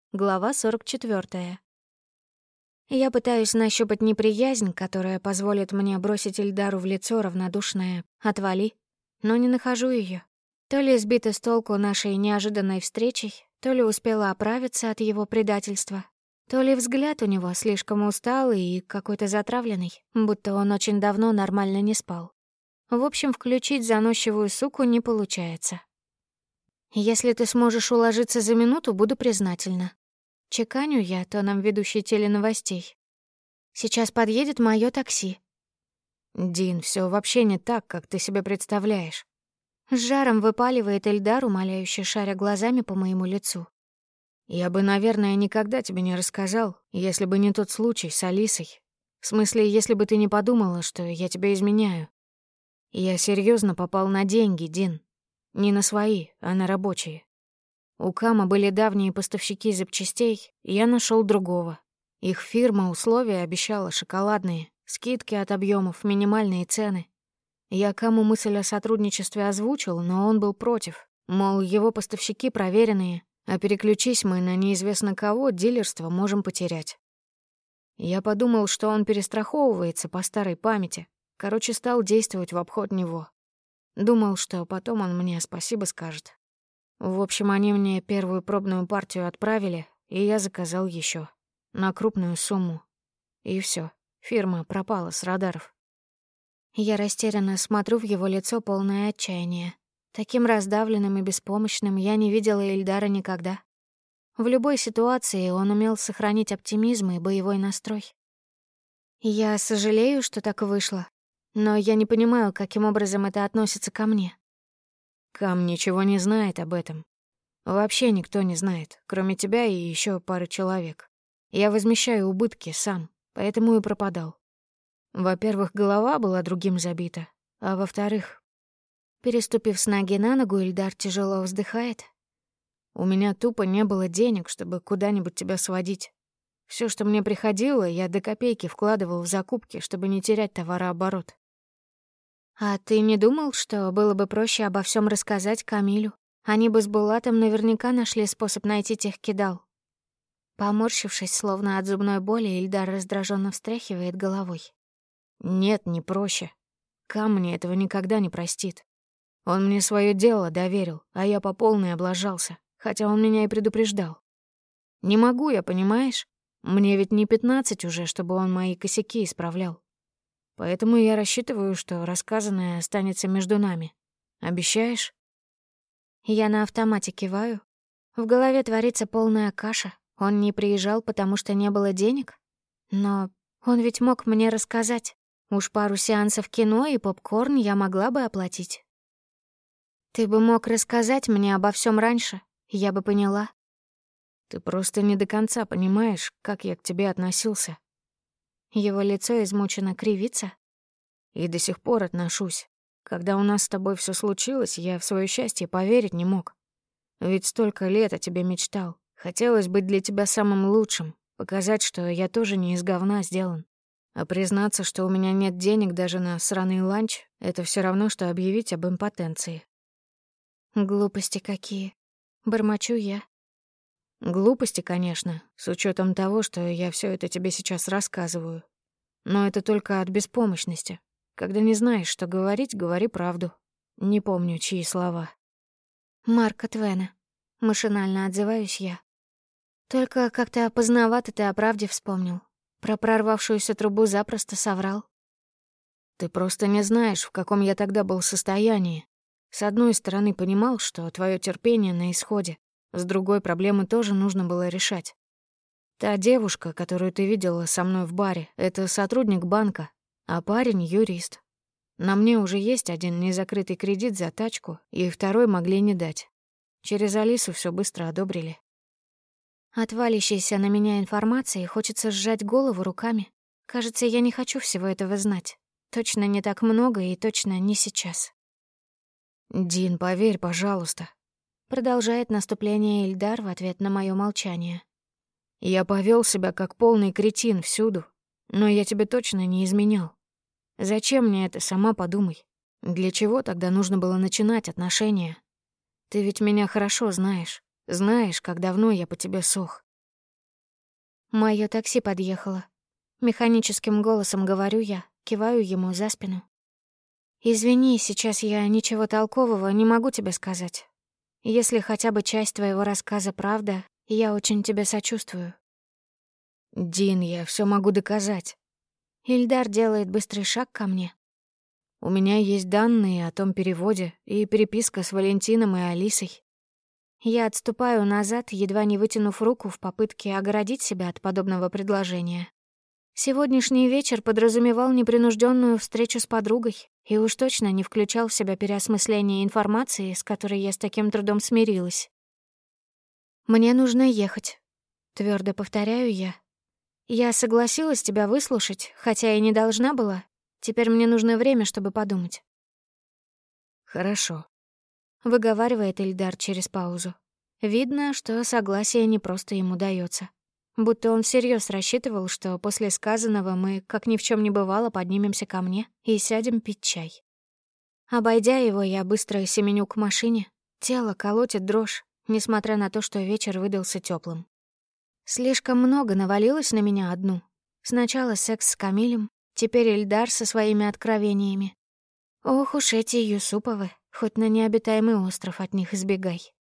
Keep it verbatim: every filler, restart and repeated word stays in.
Глава сорок четвёртая. Я пытаюсь нащупать неприязнь, которая позволит мне бросить Ильдару в лицо равнодушное «отвали», но не нахожу её. То ли сбита с толку нашей неожиданной встречей, то ли успела оправиться от его предательства, то ли взгляд у него слишком усталый и какой-то затравленный, будто он очень давно нормально не спал. В общем, включить заносчивую суку не получается. «Если ты сможешь уложиться за минуту, буду признательна». Чеканю я тоном ведущей теленовостей. «Сейчас подъедет моё такси». «Дин, всё вообще не так, как ты себе представляешь». С жаром выпаливает Эльдар, умоляюще шаря глазами по моему лицу. «Я бы, наверное, никогда тебе не рассказал, если бы не тот случай с Алисой. В смысле, если бы ты не подумала, что я тебя изменяю. Я серьёзно попал на деньги, Дин. Не на свои, а на рабочие. У Кама были давние поставщики запчастей, и я нашёл другого. Их фирма условия обещала шоколадные, скидки от объёмов, минимальные цены. Я Каму мысль о сотрудничестве озвучил, но он был против. Мол, его поставщики проверенные, а переключись мы на неизвестно кого, дилерство можем потерять. Я подумал, что он перестраховывается по старой памяти. Короче, стал действовать в обход него. Думал, что потом он мне спасибо скажет. В общем, они мне первую пробную партию отправили, и я заказал ещё на крупную сумму. И всё, фирма пропала с радаров. Я растерянно смотрю в его лицо, полное отчаяния. Таким раздавленным и беспомощным я не видела Ильдара никогда. В любой ситуации он умел сохранить оптимизм и боевой настрой. Я сожалею, что так вышло, но я не понимаю, каким образом это относится ко мне. Кам ничего не знает об этом. Вообще никто не знает, кроме тебя и ещё пары человек. Я возмещаю убытки сам, поэтому и пропадал. Во-первых, голова была другим забита, а во-вторых... Переступив с ноги на ногу, Ильдар тяжело вздыхает. У меня тупо не было денег, чтобы куда-нибудь тебя сводить. Всё, что мне приходило, я до копейки вкладывал в закупки, чтобы не терять товарооборот. «А ты не думал, что было бы проще обо всем рассказать Камилю? Они бы с Булатом наверняка нашли способ найти тех кидал». Поморщившись, словно от зубной боли, Ильдар раздраженно встряхивает головой. «Нет, не проще. Кам мне этого никогда не простит. Он мне своё дело доверил, а я по полной облажался, хотя он меня и предупреждал. Не могу я, понимаешь? Мне ведь не пятнадцать уже, чтобы он мои косяки исправлял. Поэтому я рассчитываю, что рассказанное останется между нами. Обещаешь?» Я на автомате киваю. В голове творится полная каша. Он не приезжал, потому что не было денег? Но он ведь мог мне рассказать. Уж пару сеансов кино и попкорн я могла бы оплатить. Ты бы мог рассказать мне обо всем раньше, я бы поняла. Ты просто не до конца понимаешь, как я к тебе относился. Его лицо измученно кривится. И до сих пор отношусь. Когда у нас с тобой всё случилось, я в своё счастье поверить не мог. Ведь столько лет о тебе мечтал. Хотелось быть для тебя самым лучшим, показать, что я тоже не из говна сделан. А признаться, что у меня нет денег даже на сраный ланч, это всё равно, что объявить об импотенции. Глупости какие. Бормочу я. Глупости, конечно, с учётом того, что я всё это тебе сейчас рассказываю. Но это только от беспомощности. Когда не знаешь, что говорить, говори правду. Не помню, чьи слова. Марка Твена. Машинально отзываюсь я. Только как-то поздновато ты о правде вспомнил. Про прорвавшуюся трубу запросто соврал. Ты просто не знаешь, в каком я тогда был состоянии. С одной стороны, понимал, что твоё терпение на исходе. С другой, проблемы тоже нужно было решать. Та девушка, которую ты видела со мной в баре, это сотрудник банка, а парень — юрист. На мне уже есть один незакрытый кредит за тачку, и второй могли не дать. Через Алису всё быстро одобрили. От валящейся на меня информации хочется сжать голову руками. Кажется, я не хочу всего этого знать. Точно не так много и точно не сейчас. «Дин, поверь, пожалуйста», — продолжает наступление Ильдар в ответ на моё молчание. «Я повёл себя как полный кретин всюду, но я тебе точно не изменял. Зачем мне это, сама подумай. Для чего тогда нужно было начинать отношения? Ты ведь меня хорошо знаешь, знаешь, как давно я по тебе сох. Моё такси подъехало. Механическим голосом говорю я, киваю ему за спину. «Извини, сейчас я ничего толкового не могу тебе сказать. Если хотя бы часть твоего рассказа правда, я очень тебе сочувствую». «Дин, я все могу доказать». Ильдар делает быстрый шаг ко мне. «У меня есть данные о том переводе и переписка с Валентином и Алисой». Я отступаю назад, едва не вытянув руку в попытке огородить себя от подобного предложения. Сегодняшний вечер подразумевал непринужденную встречу с подругой и уж точно не включал в себя переосмысление информации, с которой я с таким трудом смирилась. «Мне нужно ехать», — твердо повторяю я. «Я согласилась тебя выслушать, хотя и не должна была. Теперь мне нужно время, чтобы подумать». «Хорошо», — выговаривает Ильдар через паузу. Видно, что согласие не просто ему даётся. Будто он всерьёз рассчитывал, что после сказанного мы, как ни в чём не бывало, поднимемся ко мне и сядем пить чай. Обойдя его, я быстро семеню к машине. Тело колотит дрожь, несмотря на то, что вечер выдался тёплым. Слишком много навалилось на меня одну. Сначала секс с Камилем, теперь Ильдар со своими откровениями. Ох уж эти Юсуповы, хоть на необитаемый остров от них избегай.